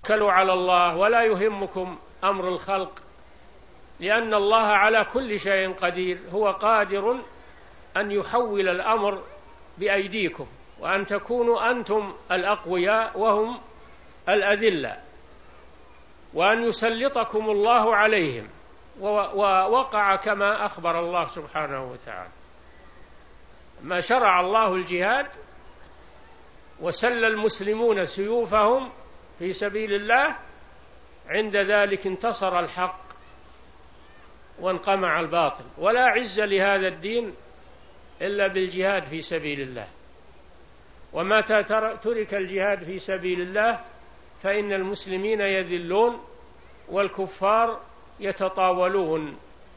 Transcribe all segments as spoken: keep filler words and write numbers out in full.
توكلوا على الله ولا يهمكم أمر الخلق، لأن الله على كل شيء قدير، هو قادر أن يحول الأمر بأيديكم، وأن تكونوا أنتم الأقوياء وهم الأذلة، وأن يسلطكم الله عليهم. ووقع كما أخبر الله سبحانه وتعالى. ما شرع الله الجهاد وسل المسلمون سيوفهم في سبيل الله، عند ذلك انتصر الحق وانقمع الباطل، ولا عز لهذا الدين إلا بالجهاد في سبيل الله. ومتى ترك الجهاد في سبيل الله فإن المسلمين يذلون والكفار يتطاولون.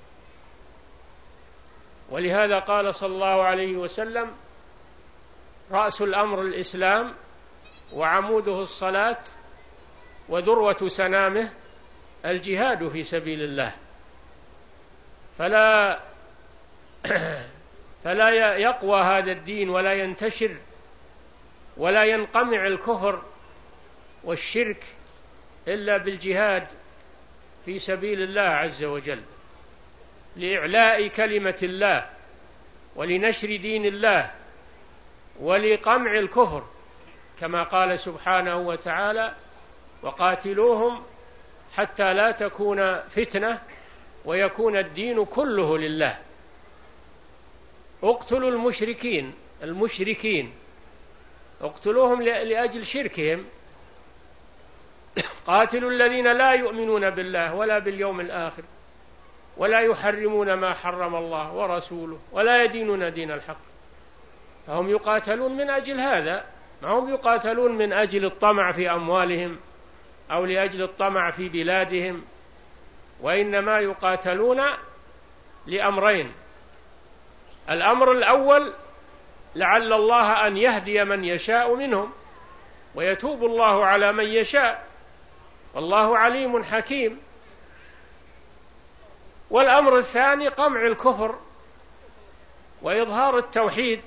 ولهذا قال صلى الله عليه وسلم: رأس الأمر الإسلام، وعموده الصلاة، وذروة سنامه الجهاد في سبيل الله. فلا فلا يقوى هذا الدين ولا ينتشر ولا ينقمع الكفر والشرك إلا بالجهاد في سبيل الله عز وجل، لإعلاء كلمة الله ولنشر دين الله ولقمع الكفر، كما قال سبحانه وتعالى: وقاتلوهم حتى لا تكون فتنة ويكون الدين كله لله. اقتلوا المشركين المشركين اقتلوهم لأجل شركهم. قاتلوا الذين لا يؤمنون بالله ولا باليوم الآخر ولا يحرمون ما حرم الله ورسوله ولا يدينون دين الحق. فهم يقاتلون من أجل هذا، ما هم يقاتلون من أجل الطمع في أموالهم أو لأجل الطمع في بلادهم، وإنما يقاتلون لأمرين: الأمر الأول لعل الله أن يهدي من يشاء منهم ويتوب الله على من يشاء، والله عليم حكيم. والأمر الثاني قمع الكفر وإظهار التوحيد.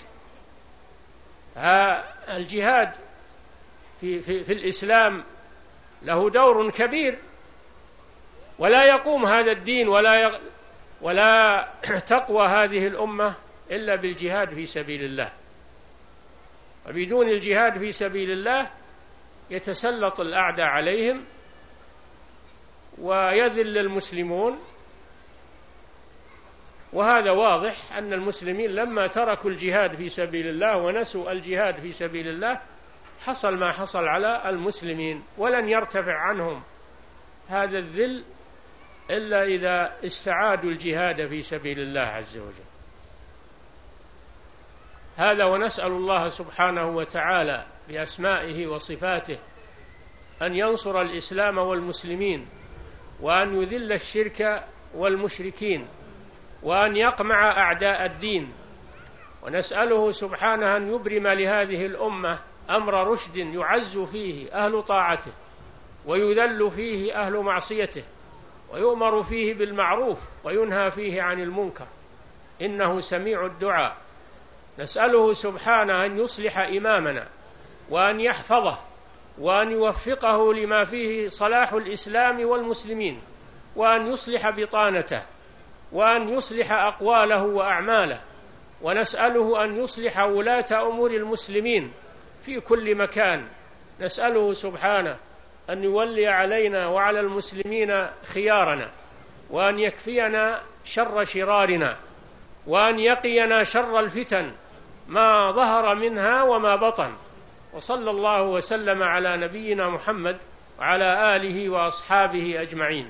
الجهاد في, في, في الإسلام له دور كبير، ولا يقوم هذا الدين ولا ولا تقوى هذه الأمة إلا بالجهاد في سبيل الله. وبدون الجهاد في سبيل الله يتسلط الأعداء عليهم ويذل المسلمون. وهذا واضح أن المسلمين لما تركوا الجهاد في سبيل الله ونسوا الجهاد في سبيل الله حصل ما حصل على المسلمين، ولن يرتفع عنهم هذا الذل إلا إذا استعادوا الجهاد في سبيل الله عز وجل. هذا، ونسأل الله سبحانه وتعالى بأسمائه وصفاته أن ينصر الإسلام والمسلمين، وأن يذل الشرك والمشركين، وأن يقمع أعداء الدين. ونسأله سبحانه أن يبرم لهذه الأمة أمر رشد يعز فيه أهل طاعته ويذل فيه أهل معصيته، ويؤمر فيه بالمعروف وينهى فيه عن المنكر، إنه سميع الدعاء. نسأله سبحانه أن يصلح إمامنا وأن يحفظه وأن يوفقه لما فيه صلاح الإسلام والمسلمين، وأن يصلح بطانته، وأن يصلح أقواله وأعماله. ونسأله أن يصلح ولاة أمور المسلمين في كل مكان. نسأله سبحانه أن يولي علينا وعلى المسلمين خيارنا، وأن يكفينا شر شرارنا، وأن يقينا شر الفتن ما ظهر منها وما بطن. وصلى الله وسلم على نبينا محمد وعلى آله وأصحابه أجمعين.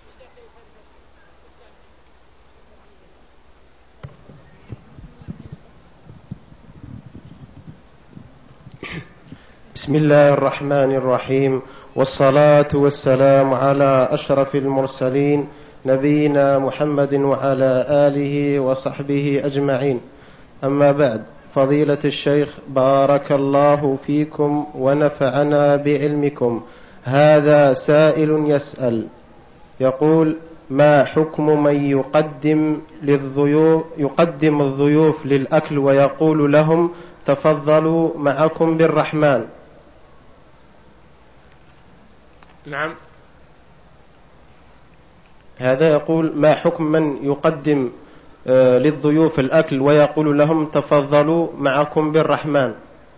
بسم الله الرحمن الرحيم، والصلاة والسلام على أشرف المرسلين نبينا محمد وعلى آله وصحبه أجمعين. أما بعد، فضيلة الشيخ بارك الله فيكم ونفعنا بعلمكم. هذا سائل يسأل يقول: ما حكم من يقدم للضيوف يقدم الضيوف للأكل ويقول لهم تفضلوا معكم بالرحمن؟ نعم. هذا يقول: ما حكم من يقدم للضيوف الأكل ويقول لهم تفضلوا معكم بالرحمن؟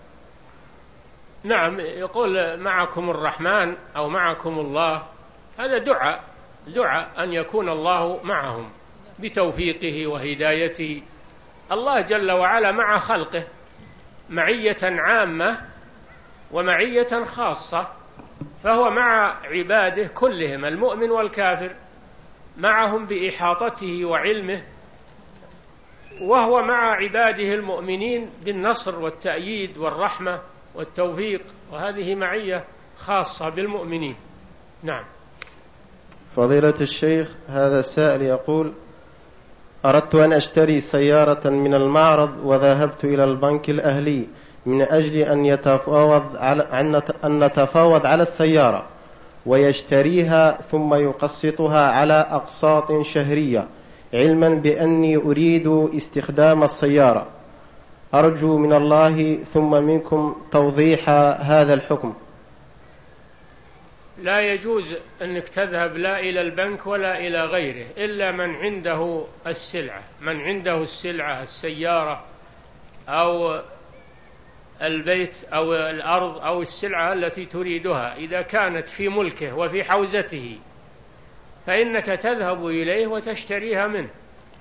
نعم، يقول معكم الرحمن أو معكم الله، هذا دعاء دعاء أن يكون الله معهم بتوفيقه وهدايته. الله جل وعلا مع خلقه معية عامة ومعية خاصة، فهو مع عباده كلهم المؤمن والكافر، معهم بإحاطته وعلمه، وهو مع عباده المؤمنين بالنصر والتأييد والرحمة والتوفيق، وهذه معية خاصة بالمؤمنين. نعم. فضيلة الشيخ، هذا السائل يقول: أردت أن أشتري سيارة من المعرض وذهبت إلى البنك الأهلي من أجل أن يتفاوض على أن نتفاوض على السيارة ويشتريها ثم يقسطها على أقساط شهرية، علما بأني أريد استخدام السيارة. أرجو من الله ثم منكم توضيح هذا الحكم. لا يجوز أنك تذهب لا إلى البنك ولا إلى غيره إلا من عنده السلعة، من عنده السلعة، السيارة أو البيت أو الأرض أو السلعة التي تريدها، إذا كانت في ملكه وفي حوزته فإنك تذهب إليه وتشتريها منه،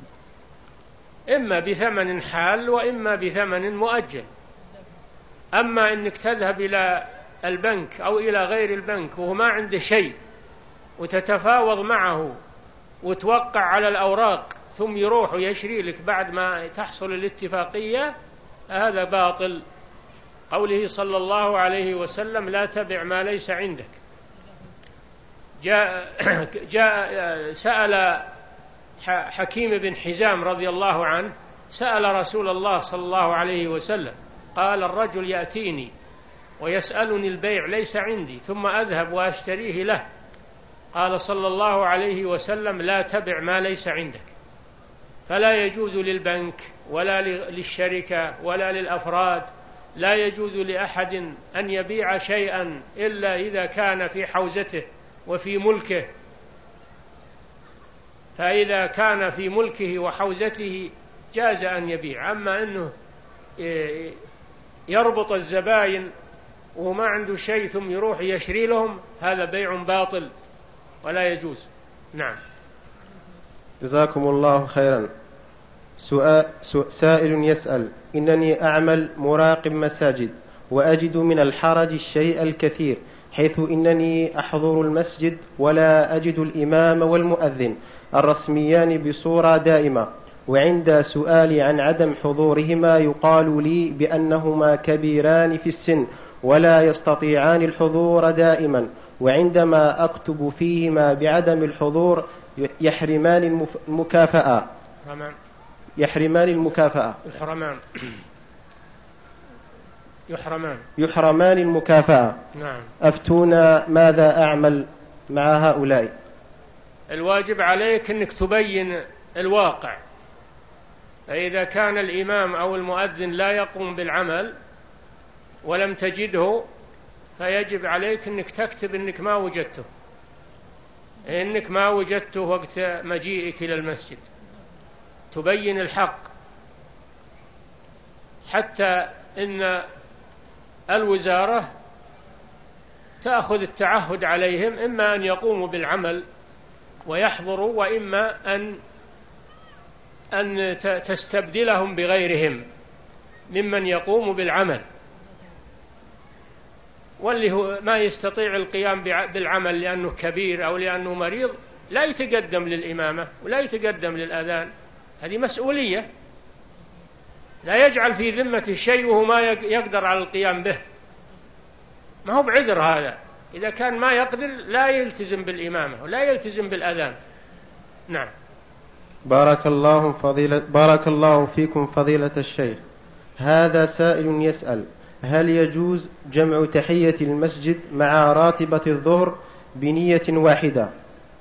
إما بثمن حال وإما بثمن مؤجل. أما أنك تذهب إلى البنك أو إلى غير البنك وهو ما عنده شيء وتتفاوض معه وتوقع على الأوراق ثم يروح ويشري لك بعد ما تحصل الاتفاقية، هذا باطل. قوله صلى الله عليه وسلم: لا تبع ما ليس عندك. جاء, جاء سأل حكيم بن حزام رضي الله عنه، سأل رسول الله صلى الله عليه وسلم، قال: الرجل يأتيني ويسألني البيع ليس عندي ثم أذهب وأشتريه له. قال صلى الله عليه وسلم: لا تبع ما ليس عندك. فلا يجوز للبنك ولا للشركة ولا للأفراد، لا يجوز لأحد أن يبيع شيئا إلا إذا كان في حوزته وفي ملكه. فإذا كان في ملكه وحوزته جاز أن يبيع. أما أنه يربط الزباين وهو ما عنده شيء ثم يروح يشري لهم، هذا بيع باطل ولا يجوز. نعم. جزاكم الله خيرا. سؤال سائل يسأل: إنني أعمل مراقب مساجد وأجد من الحرج الشيء الكثير، حيث إنني أحضر المسجد ولا أجد الإمام والمؤذن الرسميان بصورة دائمة، وعند سؤالي عن عدم حضورهما يقال لي بأنهما كبيران في السن ولا يستطيعان الحضور دائما، وعندما أكتب فيهما بعدم الحضور يحرمان المكافأة يحرمان المكافأة يحرمان يحرمان يحرمان المكافأة. نعم. أفتونا ماذا أعمل مع هؤلاء؟ الواجب عليك أنك تبين الواقع. فإذا كان الإمام أو المؤذن لا يقوم بالعمل ولم تجده، فيجب عليك أنك تكتب أنك ما وجدته، إنك ما وجدته وقت مجيئك إلى المسجد، تبين الحق، حتى إن الوزارة تأخذ التعهد عليهم، إما أن يقوموا بالعمل ويحضروا، وإما أن أن تستبدلهم بغيرهم ممن يقوم بالعمل. واللي هو ما يستطيع القيام بالعمل لأنه كبير أو لأنه مريض لا يتقدم للإمامة ولا يتقدم للأذان، هذه مسؤولية، لا يجعل في ذمته شيء وهو ما يقدر على القيام به، ما هو بعذر هذا. إذا كان ما يقدر لا يلتزم بالإمامة ولا يلتزم بالأذان. نعم. بارك الله فضيلة بارك الله فيكم فضيلة الشيخ. هذا سائل يسأل: هل يجوز جمع تحية المسجد مع راتبة الظهر بنية واحدة؟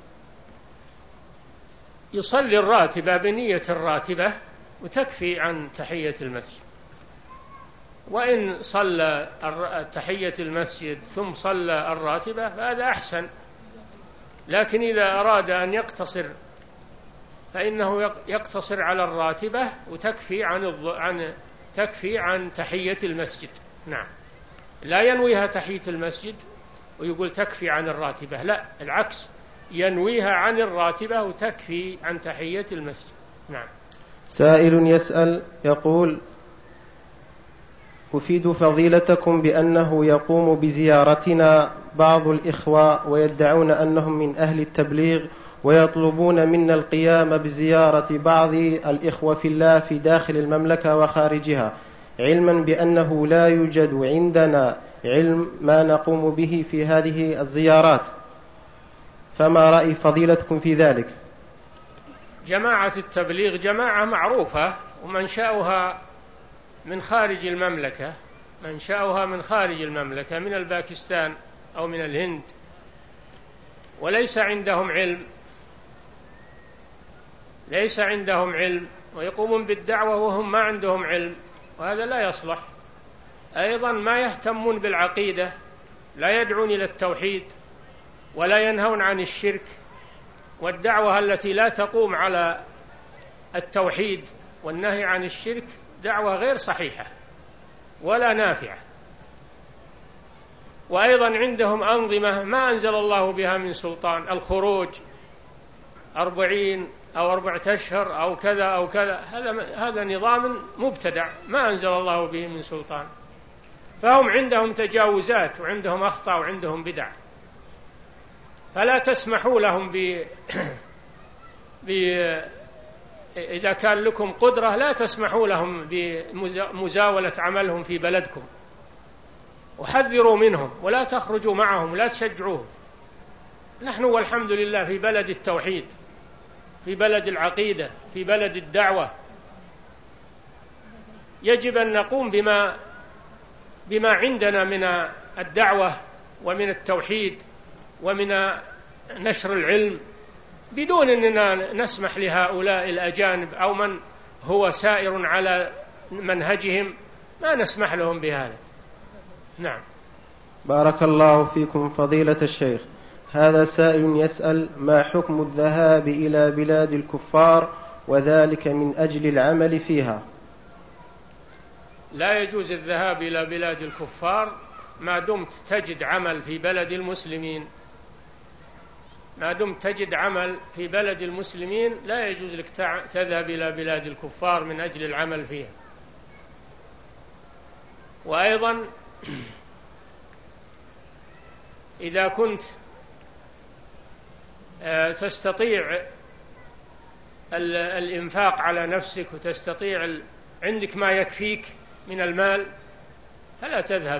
يصلي الراتبة بنية الراتبة وتكفي عن تحية المسجد. وإن صلى تحية المسجد ثم صلى الراتبة فهذا أحسن، لكن إذا أراد أن يقتصر فإنه يقتصر على الراتبة وتكفي عن عن تكفي عن تحية المسجد. نعم، لا ينويها تحية المسجد ويقول تكفي عن الراتبة، لا، العكس، ينويها عن الراتبة وتكفي عن تحية المسجد. نعم. سائل يسأل يقول: أفيد فضيلتكم بأنه يقوم بزيارتنا بعض الإخوة ويدعون أنهم من أهل التبليغ، ويطلبون منا القيام بزيارة بعض الإخوة في الله في داخل المملكة وخارجها، علما بأنه لا يوجد عندنا علم ما نقوم به في هذه الزيارات، فما رأي فضيلتكم في ذلك؟ جماعة التبليغ جماعة معروفة ومنشأها من خارج المملكة، منشأها من خارج المملكة، من الباكستان أو من الهند، وليس عندهم علم ليس عندهم علم ويقومون بالدعوة وهم ما عندهم علم، وهذا لا يصلح. أيضا ما يهتمون بالعقيدة، لا يدعون إلى التوحيد ولا ينهون عن الشرك، والدعوة التي لا تقوم على التوحيد والنهي عن الشرك دعوة غير صحيحة ولا نافعة. وأيضا عندهم أنظمة ما أنزل الله بها من سلطان، الخروج أربعين أو أربعة أشهر أو كذا أو كذا، هذا هذا نظام مبتدع ما أنزل الله به من سلطان، فهم عندهم تجاوزات وعندهم أخطاء وعندهم بدع، فلا تسمحوا لهم ب... ب... إذا كان لكم قدرة لا تسمحوا لهم بمزاولة عملهم في بلدكم، وحذروا منهم ولا تخرجوا معهم ولا تشجعوهم. نحن والحمد لله في بلد التوحيد، في بلد العقيدة، في بلد الدعوة، يجب أن نقوم بما بما عندنا من الدعوة ومن التوحيد ومن نشر العلم، بدون أننا نسمح لهؤلاء الأجانب أو من هو سائر على منهجهم، ما نسمح لهم بهذا. نعم. بارك الله فيكم فضيلة الشيخ. هذا سائل يسأل: ما حكم الذهاب إلى بلاد الكفار وذلك من أجل العمل فيها؟ لا يجوز الذهاب إلى بلاد الكفار ما دمت تجد عمل في بلد المسلمين، ما دمت تجد عمل في بلد المسلمين لا يجوز لك تذهب إلى بلاد الكفار من أجل العمل فيها. وأيضا إذا كنت تستطيع الإنفاق على نفسك وتستطيع عندك ما يكفيك من المال فلا تذهب.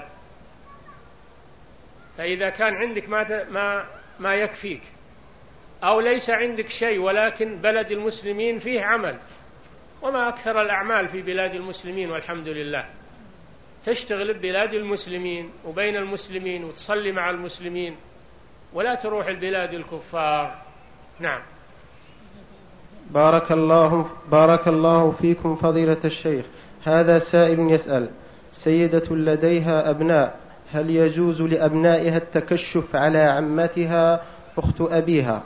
فإذا كان عندك ما ما ما يكفيك أو ليس عندك شيء ولكن بلد المسلمين فيه عمل، وما أكثر الأعمال في بلاد المسلمين والحمد لله، تشتغل ببلاد المسلمين وبين المسلمين وتصلي مع المسلمين ولا تروح البلاد الكفار. نعم. بارك الله بارك الله فيكم فضيلة الشيخ. هذا سائل يسأل: سيدة لديها أبناء، هل يجوز لأبنائها التكشف على عمتها أخت أبيها؟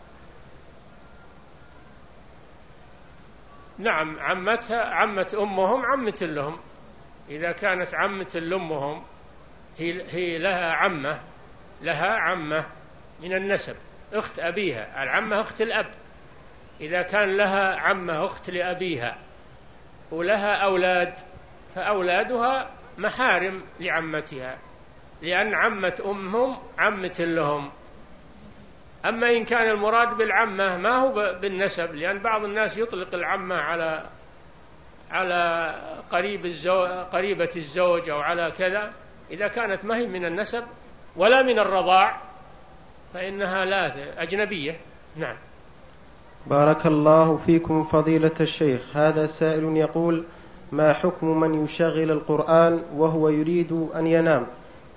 نعم، عمتها عمة أمهم عمة لهم، إذا كانت عمة لأمهم هي, هي لها عمة لها عمة من النسب، أخت أبيها، العمة أخت الأب، إذا كان لها عمة أخت لأبيها ولها أولاد فأولادها محارم لعمتها، لأن عمة أمهم عمة لهم. أما إن كان المراد بالعمة ما هو بالنسب، لأن بعض الناس يطلق العمة على على قريب الزوج قريبة الزوج أو على كذا، إذا كانت ما هي من النسب ولا من الرضاع فإنها لا أجنبية. نعم. بارك الله فيكم فضيلة الشيخ. هذا سائل يقول: ما حكم من يشغل القرآن وهو يريد أن ينام؟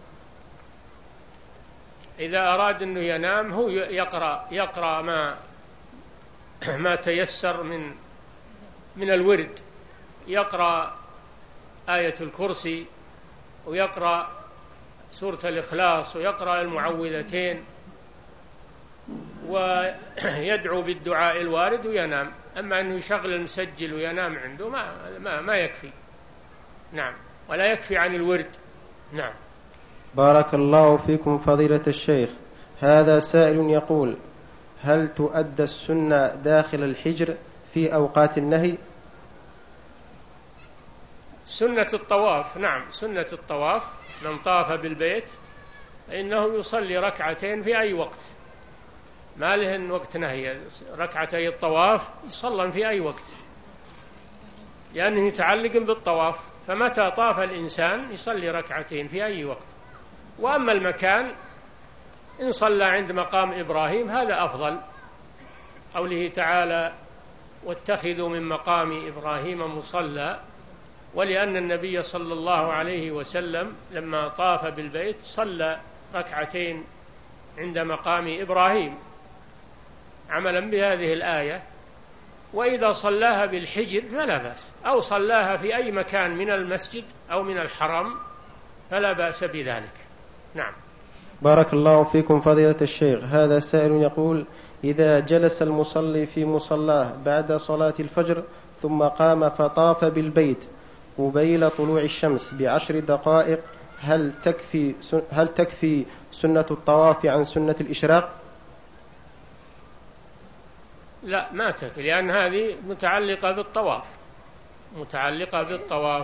إذا أراد أنه ينام هو يقرأ يقرأ ما ما تيسر من من الورد، يقرأ آية الكرسي ويقرأ سورة الإخلاص ويقرأ المعوذتين ويدعو بالدعاء الوارد وينام. أما أنه يشغل المسجل وينام عنده ما, ما, ما يكفي. نعم، ولا يكفي عن الورد. نعم. بارك الله فيكم فضيلة الشيخ. هذا سائل يقول: هل تؤدى السنة داخل الحجر في أوقات النهي؟ سنة الطواف، نعم، سنة الطواف من طاف بالبيت فإنه يصلي ركعتين في أي وقت، ما لهن وقت نهي. ركعتي الطواف يصلن في أي وقت لأنه يتعلق بالطواف، فمتى طاف الإنسان يصلي ركعتين في أي وقت. وأما المكان إن صلى عند مقام إبراهيم هذا أفضل، قوله تعالى: واتخذوا من مقام إبراهيم مصلى. ولأن النبي صلى الله عليه وسلم لما طاف بالبيت صلى ركعتين عند مقام إبراهيم عملا بهذه الآية. وإذا صلاها بالحجر فلا بأس، أو صلاها في أي مكان من المسجد أو من الحرم فلا بأس بذلك. نعم. بارك الله فيكم فضيلة الشيخ. هذا سائل يقول: إذا جلس المصلي في مصلاه بعد صلاة الفجر ثم قام فطاف بالبيت قبيل طلوع الشمس بعشر دقائق، هل تكفي هل تكفي سنة الطواف عن سنة الإشراق؟ لا، ما تكفي، لأن هذه متعلقة بالطواف متعلقة بالطواف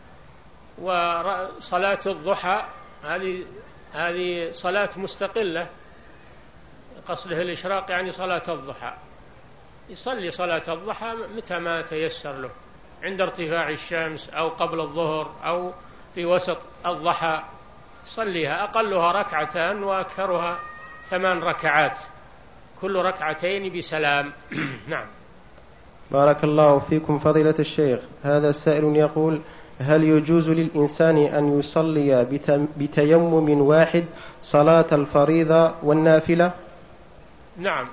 وصلاة الضحى هذه هذه صلاة مستقلة، قصده الإشراق يعني صلاة الضحى. يصلي صلاة الضحى متى ما تيسر له، عند ارتفاع الشمس أو قبل الظهر أو في وسط الضحى، صليها، أقلها ركعتان وأكثرها ثمان ركعات، كل ركعتين بسلام. نعم. بارك الله فيكم فضيلة الشيخ. هذا سائل يقول: هل يجوز للإنسان أن يصلي بتيمم واحد صلاة الفريضة والنافلة؟ نعم،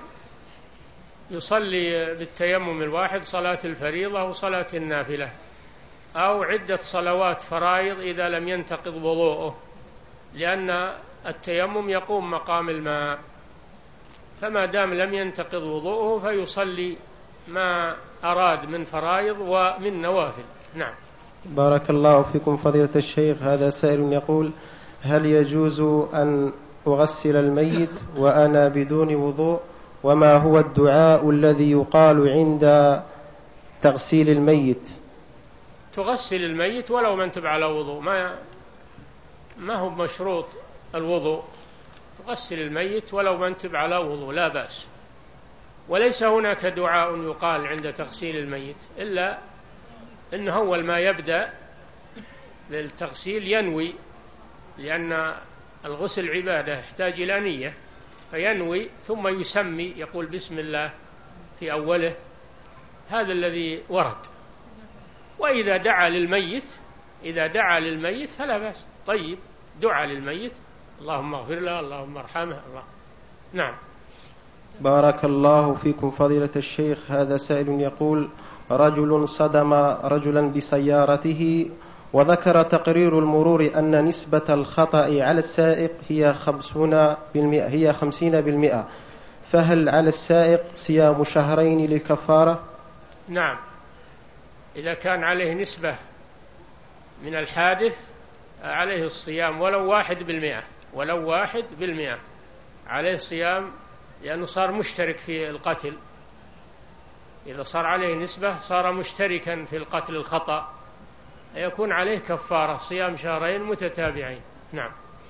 يصلي بالتيمم الواحد صلاة الفريضة وصلاة النافلة، أو عدة صلوات فرائض إذا لم ينتقض وضوءه، لأن التيمم يقوم مقام الماء، فما دام لم ينتقض وضوءه فيصلي ما أراد من فرائض ومن نوافل. نعم. بارك الله فيكم فضيلة الشيخ. هذا سائل يقول: هل يجوز أن أغسل الميت وأنا بدون وضوء؟ وما هو الدعاء الذي يقال عند تغسيل الميت؟ تغسل الميت ولو ما انتبه على وضوء، ما ما هو مشروط الوضوء، تغسل الميت ولو ما انتبه على وضوء لا بأس. وليس هناك دعاء يقال عند تغسيل الميت إلا إنه أول ما يبدأ للتغسيل ينوي، لأن الغسل عبادة يحتاج إلى نية، فينوي ثم يسمي، يقول بسم الله في أوله، هذا الذي ورد. وإذا دعا للميت إذا دعا للميت فلا بأس. طيب، دعا للميت اللهم اغفر له اللهم ارحمه الله. نعم. بارك الله فيكم فضيلة الشيخ. هذا سائل يقول: رجل صدم رجلا بسيارته وذكر تقرير المرور أن نسبة الخطأ على السائق هي خمسون بالمئة هي خمسين بالمئة، فهل على السائق صيام شهرين للكفارة؟ نعم، إذا كان عليه نسبة من الحادث عليه الصيام ولو واحد بالمئة ولو واحد بالمئة عليه صيام، لأنه صار مشترك في القتل. إذا صار عليه نسبة صار مشتركا في القتل الخطأ، يكون عليه كفارة صيام شهرين متتابعين. نعم.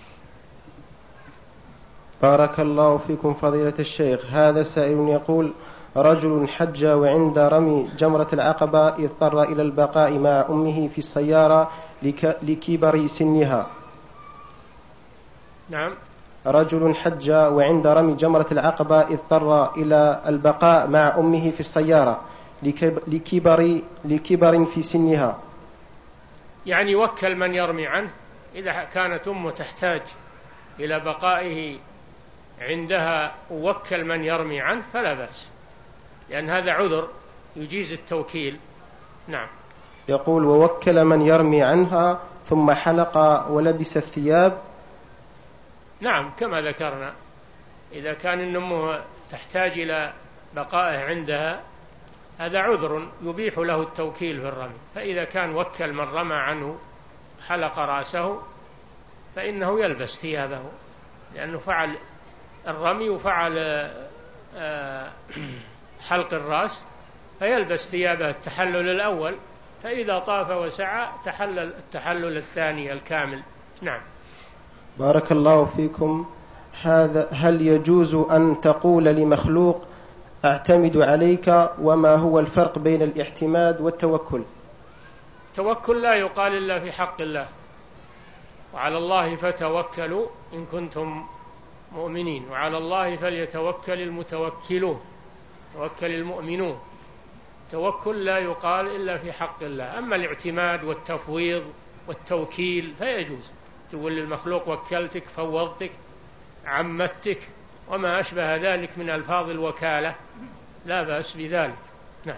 بارك الله فيكم فضيلة الشيخ. هذا سائل يقول: رجل حج وعند رمي جمرة العقبة اضطر إلى البقاء مع أمه في السيارة لكبر سنها. نعم. رجل حج وعند رمي جمرة العقبة اضطر إلى البقاء مع أمه في السيارة لكبر, لكبر في سنها، يعني وكل من يرمي عنه. إذا كانت أمه تحتاج إلى بقائه عندها ووكل من يرمي عنه فلا بأس، لأن هذا عذر يجيز التوكيل. نعم. يقول: ووكل من يرمي عنها ثم حلق ولبس الثياب. نعم كما ذكرنا، إذا كان النمو تحتاج إلى بقائه عندها هذا عذر يبيح له التوكيل في الرمي. فإذا كان وكل من رمى عنه حلق رأسه فإنه يلبس ثيابه، لأنه فعل الرمي وفعل حلق الرأس، فيلبس ثيابه التحلل الأول، فإذا طاف وسعى تحلل التحلل الثاني الكامل. نعم. بارك الله فيكم. هذا هل يجوز أن تقول لمخلوق أعتمد عليك؟ وما هو الفرق بين الاعتماد والتوكل؟ التوكل لا يقال إلا في حق الله، وعلى الله فتوكلوا إن كنتم مؤمنين، وعلى الله فليتوكل المتوكلون، توكل المؤمنون. توكل لا يقال إلا في حق الله. أما الاعتماد والتفويض والتوكيل فيجوز، تقول للمخلوق وكلتك، فوضتك، عمتك، وما أشبه ذلك من ألفاظ الوكالة، لا بأس بذلك. نعم.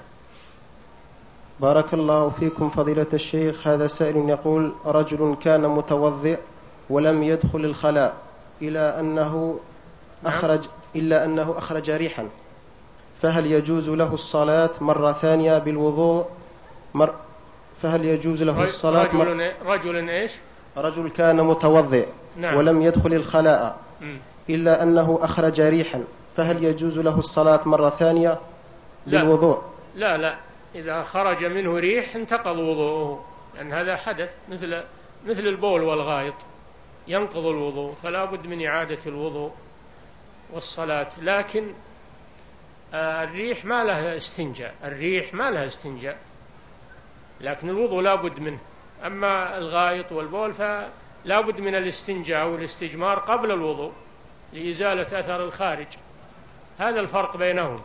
بارك الله فيكم فضيلة الشيخ. هذا سائل يقول: رجل كان متوضئ ولم يدخل الخلاء إلا أنه أخرج إلا أنه أخرج ريحا، فهل يجوز له الصلاة مرة ثانية بالوضوء؟ مر فهل يجوز له الصلاة رجل, مر... رجل إيش؟ رجل كان متوضئ. نعم. ولم يدخل الخلاء م. إلا أنه أخرج ريحا، فهل يجوز له الصلاة مرة ثانية بالوضوء؟ لا لا, إذا خرج منه ريح انتقض وضوءه، لأن هذا حدث مثل مثل البول والغائط ينقض الوضوء، فلا بد من إعادة الوضوء والصلاة. لكن الريح ما لها استنجاء، الريح ما لها استنجاء، لكن الوضوء لا بد منه. أما الغائط والبول فلا بد من الاستنجاء والاستجمار قبل الوضوء لإزالة أثر الخارج. هذا الفرق بينهم،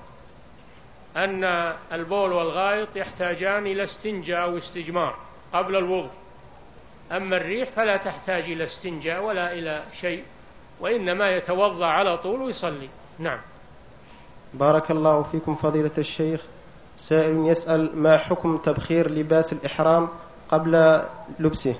أن البول والغائط يحتاجان إلى استنجاء واستجمار قبل الوضوء، أما الريح فلا تحتاج إلى استنجاء ولا إلى شيء، وإنما يتوضأ على طول ويصلي. نعم. بارك الله فيكم فضيلة الشيخ. سائل يسأل: ما حكم تبخير لباس الإحرام قبل لبسه؟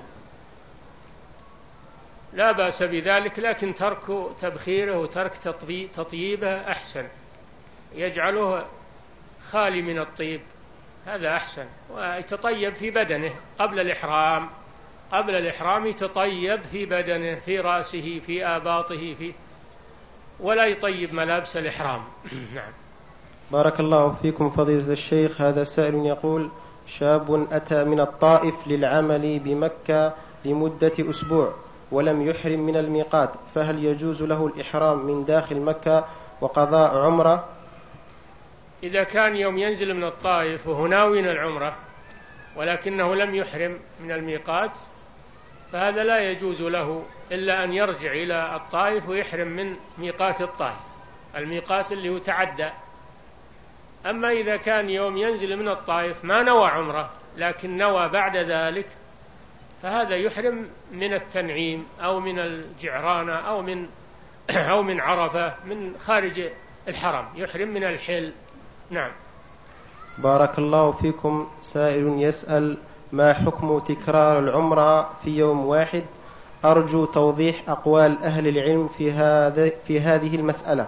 لا بأس بذلك، لكن ترك تبخيره وترك تطييبه أحسن، يجعله خالي من الطيب، هذا أحسن، ويتطيب في بدنه قبل الإحرام، قبل الإحرام يتطيب في بدنه، في رأسه، في آباطه، في ولا يطيب ملابس الإحرام. نعم. بارك الله فيكم فضيلة الشيخ. هذا سائل يقول: شاب أتى من الطائف للعمل بمكة لمدة أسبوع ولم يحرم من الميقات، فهل يجوز له الإحرام من داخل مكة وقضاء عمرة؟ إذا كان يوم ينزل من الطائف وهو ناوي العمرة ولكنه لم يحرم من الميقات فهذا لا يجوز له إلا أن يرجع إلى الطائف ويحرم من ميقات الطائف، الميقات اللي هو تعدى. أما إذا كان يوم ينزل من الطائف ما نوى عمرة لكن نوى بعد ذلك فهذا يحرم من التنعيم أو من الجعرانة أو من أو من عرفة، من خارج الحرم، يحرم من الحل. نعم. بارك الله فيكم. سائل يسأل: ما حكم تكرار العمرة في يوم واحد؟ أرجو توضيح أقوال أهل العلم في هذا في هذه المسألة.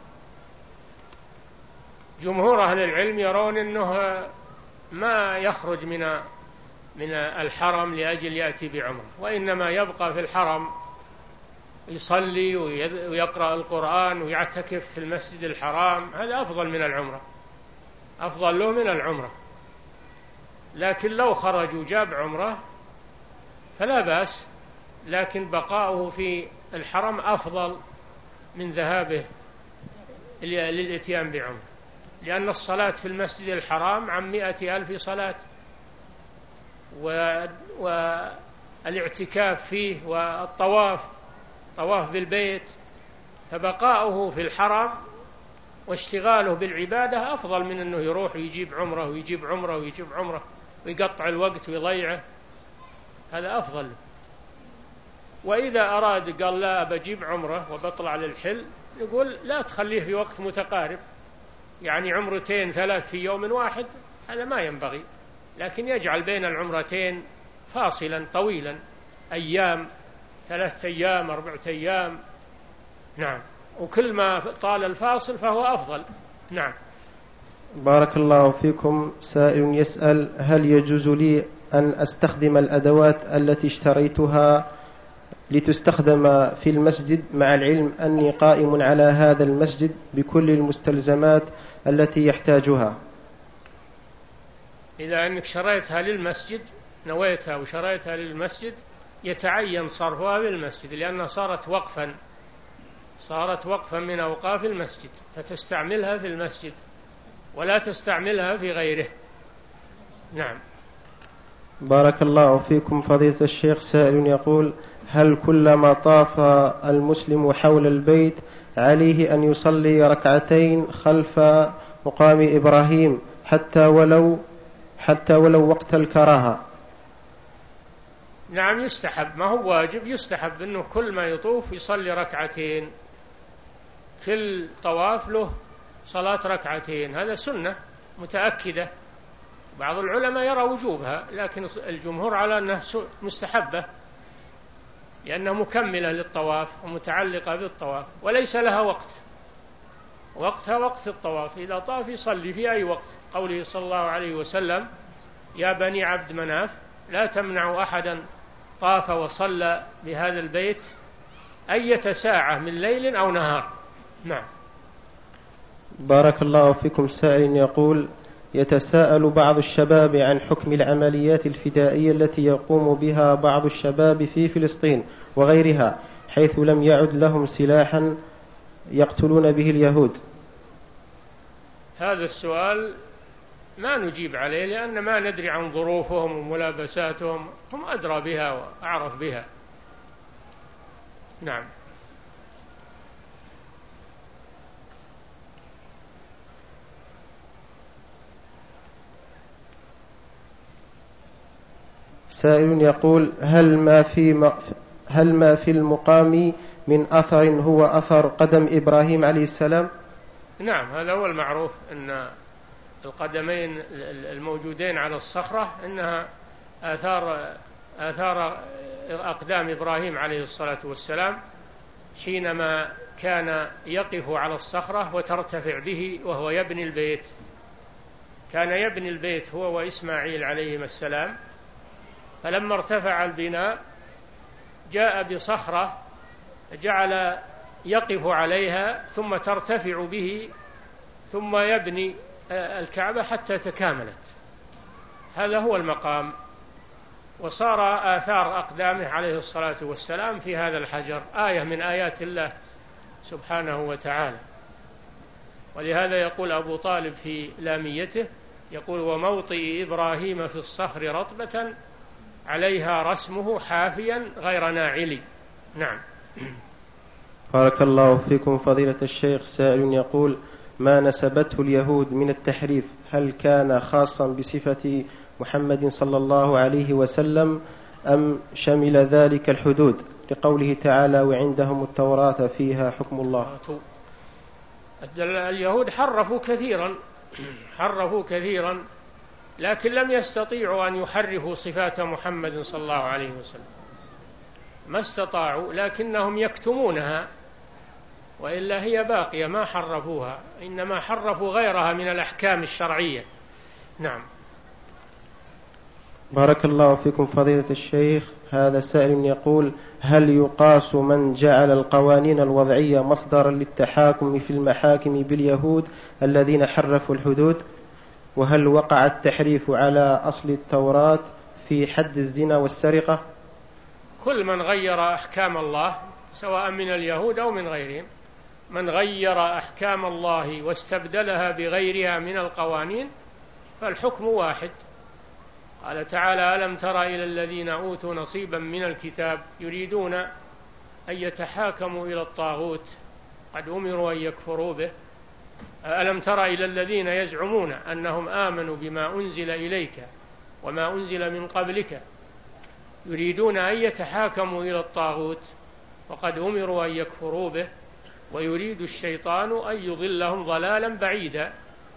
جمهور أهل العلم يرون أنه ما يخرج من من الحرم لأجل يأتي بعمرة، وإنما يبقى في الحرم يصلي ويقرأ القرآن ويعتكف في المسجد الحرام، هذا أفضل من العمرة، أفضل له من العمرة. لكن لو خرج وجاب عمرة فلا بأس، لكن بقاؤه في الحرم أفضل من ذهابه للإتيان بعمرة، لأن الصلاة في المسجد الحرام عن مئة ألف صلاة، والاعتكاف فيه والطواف طواف بالبيت، فبقاؤه في الحرم واشتغاله بالعبادة أفضل من أنه يروح ويجيب عمرة ويجيب عمرة ويجيب عمرة ويقطع الوقت ويضيعه، هذا أفضل. وإذا أراد قال لا بجيب عمرة وبطلع للحل، نقول لا تخليه في وقت متقارب، يعني عمرتين ثلاث في يوم واحد، هذا ما ينبغي، لكن يجعل بين العمرتين فاصلا طويلا، أيام، ثلاثة أيام، أربعة أيام. نعم، وكل ما طال الفاصل فهو أفضل. نعم. بارك الله فيكم. سائل يسأل: هل يجوز لي أن أستخدم الأدوات التي اشتريتها لتستخدم في المسجد، مع العلم أني قائم على هذا المسجد بكل المستلزمات التي يحتاجها؟ إذا أنك شريتها للمسجد، نويتها وشريتها للمسجد، يتعين صرفها للمسجد، لأنها صارت وقفا صارت وقفا من أوقاف المسجد، فتستعملها في المسجد ولا تستعملها في غيره. نعم. بارك الله فيكم فضيلة الشيخ. سائل يقول: هل كلما طاف المسلم حول البيت عليه أن يصلي ركعتين خلف مقام إبراهيم حتى ولو حتى ولو وقت الكراهة؟ نعم، يستحب، ما هو واجب، يستحب أنه كل ما يطوف يصلي ركعتين، كل طواف له صلاة ركعتين، هذا سنة متأكدة. بعض العلماء يرى وجوبها، لكن الجمهور على أنها مستحبة، لأنها مكملة للطواف ومتعلقة بالطواف، وليس لها وقت، وقتها وقت الطواف، إذا طاف يصلي في أي وقت. قوله صلى الله عليه وسلم: يا بني عبد مناف لا تمنعوا أحدا طاف وصلى بهذا البيت أية ساعة من ليل أو نهار. نعم. بارك الله فيكم. سائل يقول: يتساءل بعض الشباب عن حكم العمليات الفدائية التي يقوم بها بعض الشباب في فلسطين وغيرها، حيث لم يعد لهم سلاحا يقتلون به اليهود. هذا السؤال ما نجيب عليه، لأن ما ندري عن ظروفهم وملابساتهم، هم أدرى بها وأعرف بها. نعم. سائل يقول: هل ما في هل ما في المقام من أثر هو أثر قدم إبراهيم عليه السلام؟ نعم، هذا هو المعروف، أن القدمين الموجودين على الصخرة إنها آثار آثار أقدام إبراهيم عليه الصلاة والسلام، حينما كان يقف على الصخرة وترتفع به وهو يبني البيت. كان يبني البيت هو وإسماعيل عليهما السلام، فلما ارتفع البناء جاء بصخرة جعل يقف عليها، ثم ترتفع به، ثم يبني الكعبة حتى تكاملت. هذا هو المقام، وصار آثار أقدامه عليه الصلاة والسلام في هذا الحجر، آية من آيات الله سبحانه وتعالى. ولهذا يقول أبو طالب في لاميته، يقول: وموطئ إبراهيم في الصخر رطبة عليها رسمه حافيا غير ناعل. نعم. بارك الله فيكم فضيلة الشيخ. سائل يقول: ما نسبته اليهود من التحريف هل كان خاصا بصفة محمد صلى الله عليه وسلم أم شمل ذلك الحدود، لقوله تعالى: وعندهم التوراة فيها حكم الله؟ اليهود حرفوا كثيرا حرفوا كثيرا لكن لم يستطيعوا أن يحرفوا صفات محمد صلى الله عليه وسلم، ما استطاعوا، لكنهم يكتمونها، وإلا هي باقية ما حرفوها، إنما حرفوا غيرها من الأحكام الشرعية. نعم. بارك الله فيكم فضيلة الشيخ. هذا سائل يقول: هل يقاس من جعل القوانين الوضعية مصدرا للتحاكم في المحاكم باليهود الذين حرفوا الحدود؟ وهل وقع التحريف على أصل التوراة في حد الزنا والسرقة؟ كل من غير أحكام الله سواء من اليهود أو من غيرهم، من غير أحكام الله واستبدلها بغيرها من القوانين فالحكم واحد. قال تعالى: ألم تر إلى الذين أوتوا نصيبا من الكتاب يريدون أن يتحاكموا إلى الطاغوت قد أمروا أن يكفروا به. ألم تر إلى الذين يزعمون أنهم آمنوا بما أنزل إليك وما أنزل من قبلك يريدون أن يتحاكموا إلى الطاغوت وقد أمروا أن يكفروا به ويريد الشيطان أن يضلهم ضلالا بعيدا.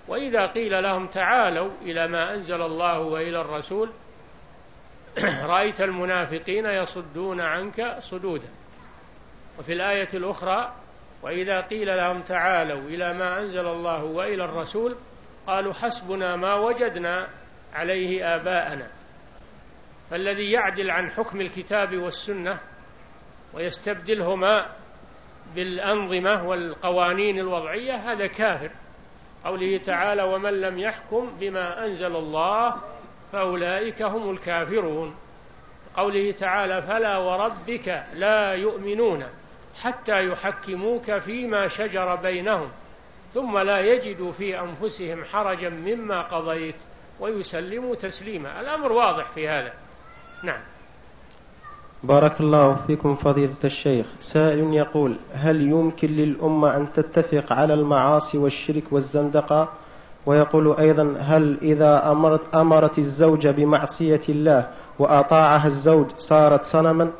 وإذا قيل لهم تعالوا إلى ما أنزل الله وإلى الرسول رأيت المنافقين يصدون عنك صدودا. وفي الآية الأخرى وإذا قيل لهم تعالوا إلى ما أنزل الله وإلى الرسول قالوا حسبنا ما وجدنا عليه آباءنا. فالذي يعدل عن حكم الكتاب والسنة ويستبدلهما بالأنظمة والقوانين الوضعية هذا كافر. قوله تعالى ومن لم يحكم بما أنزل الله فأولئك هم الكافرون. قوله تعالى فلا وربك لا يؤمنون حتى يحكموك فيما شجر بينهم ثم لا يجدوا في أنفسهم حرجا مما قضيت ويسلموا تسليما. الأمر واضح في هذا. نعم. بارك الله فيكم فضيلة الشيخ. سائل يقول هل يمكن للأمة أن تتفق على المعاصي والشرك والزندقة؟ ويقول أيضا هل إذا أمرت, أمرت الزوجة بمعصية الله وأطاعها الزوج صارت صنما؟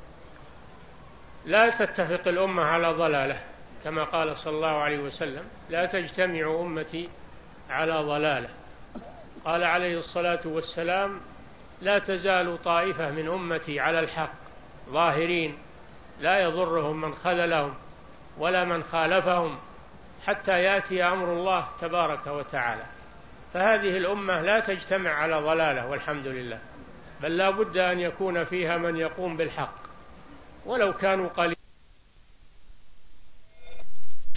لا تتفق الأمة على ضلالة كما قال صلى الله عليه وسلم لا تجتمع أمتي على ضلالة. قال عليه الصلاة والسلام لا تزال طائفة من أمتي على الحق ظاهرين لا يضرهم من خذلهم ولا من خالفهم حتى يأتي أمر الله تبارك وتعالى. فهذه الأمة لا تجتمع على ضلالة والحمد لله، بل لا بد أن يكون فيها من يقوم بالحق ولو كانوا قليلا.